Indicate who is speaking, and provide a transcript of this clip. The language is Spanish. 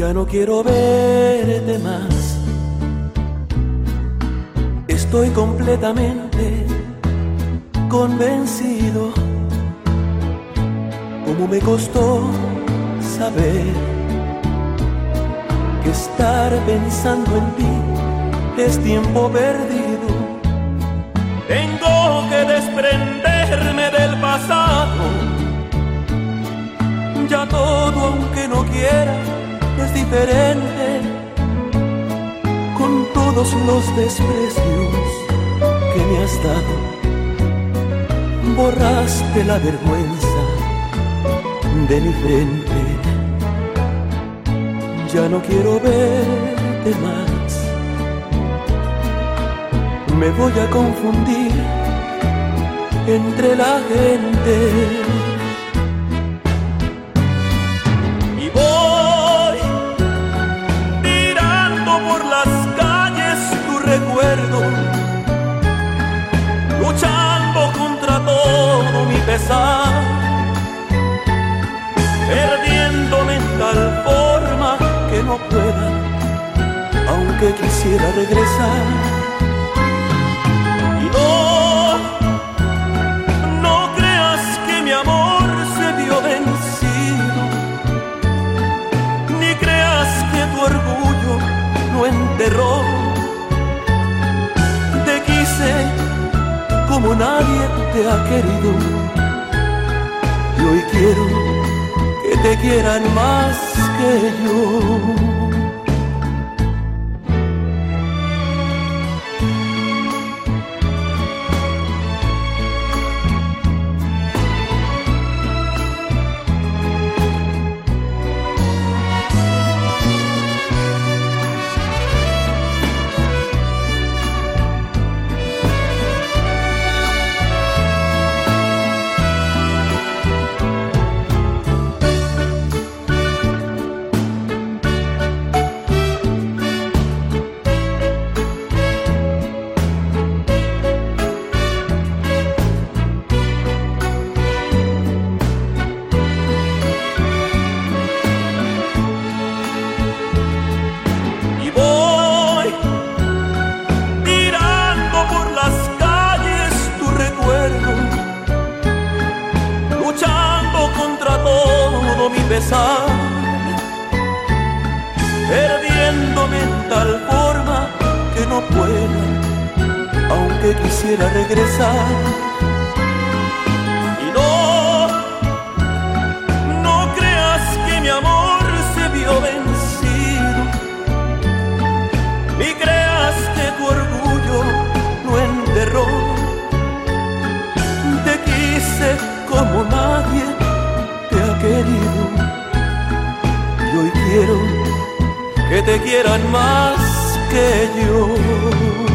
Speaker 1: Ya no quiero verte más. Estoy completamente convencido. Como me costó saber que estar pensando en ti es tiempo perdido. Tengo que desprenderme del pasado. Ya todo, aunque no quiera, es diferente. Con todos los desprecios que me has dado, borraste la vergüenza de mi frente. Ya no quiero verte más. Me voy a confundir entre la gente y voy tirando por las calles tu recuerdo, luchando contra todo mi pesar, perdiéndome en tal forma que no pueda, aunque quisiera regresar. Y no creas que mi amor se vio vencido, ni creas que tu orgullo lo enterró. Te quise como nadie te ha querido, y hoy quiero que te quieran más que yo. Perdiéndome en tal forma que no pueda, aunque quisiera regresar. Y no creas que mi amor se vio vencido, ni creas que tu orgullo lo enterró. Te quise como nadie te ha querido, y hoy quiero que te quieran más que yo.